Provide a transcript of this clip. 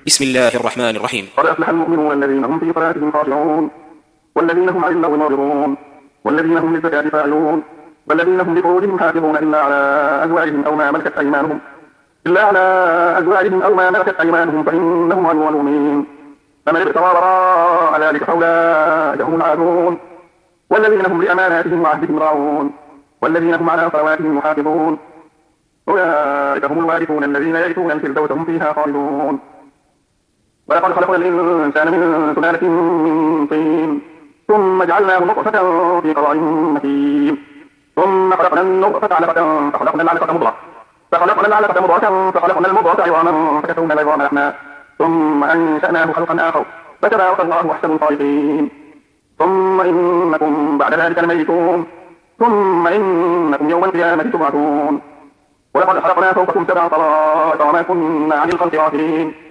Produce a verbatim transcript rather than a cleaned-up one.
بسم الله الرحمن الرحيم. قد أفلح المؤمنون الذين هم في صلاتهم خاشعون والذين هم عن اللغو معرضون والذين هم للزكاة فاعلون والذين هم لفروجهم حافظون إلا على أزواجهم أو ما ملكت أيمانهم إلا على أزواجهم أو ما ملكت أيمانهم فإنهم غير ملومين فمن ابتغى وراء ذلك فأولئك هم العادون والذين هم لأماناتهم وعهدهم راعون والذين هم على صلواتهم يحافظون أولئك هم الوارثون الذين يرثون الفردوس هم فيها خالدون. ولقد خلقنا الإنسان من سلالة من طين ثم جعلناه نطفة في قرار مكين ثم خلقنا النطفة علقة فخلقنا العلقة مضغة فخلقنا العلقة مضغة فخلقنا المضغة عظاما فكسونا العظام لحما ثم أنشأناه خلقا آخر فتبارك الله أحسن الخالقين. ثم إنكم بعد ذلك لميتون ثم إنكم يوم القيامة تبعثون. ولقد خلقنا فوقكم سبع طرائق وما كنا عن الخلق غافلين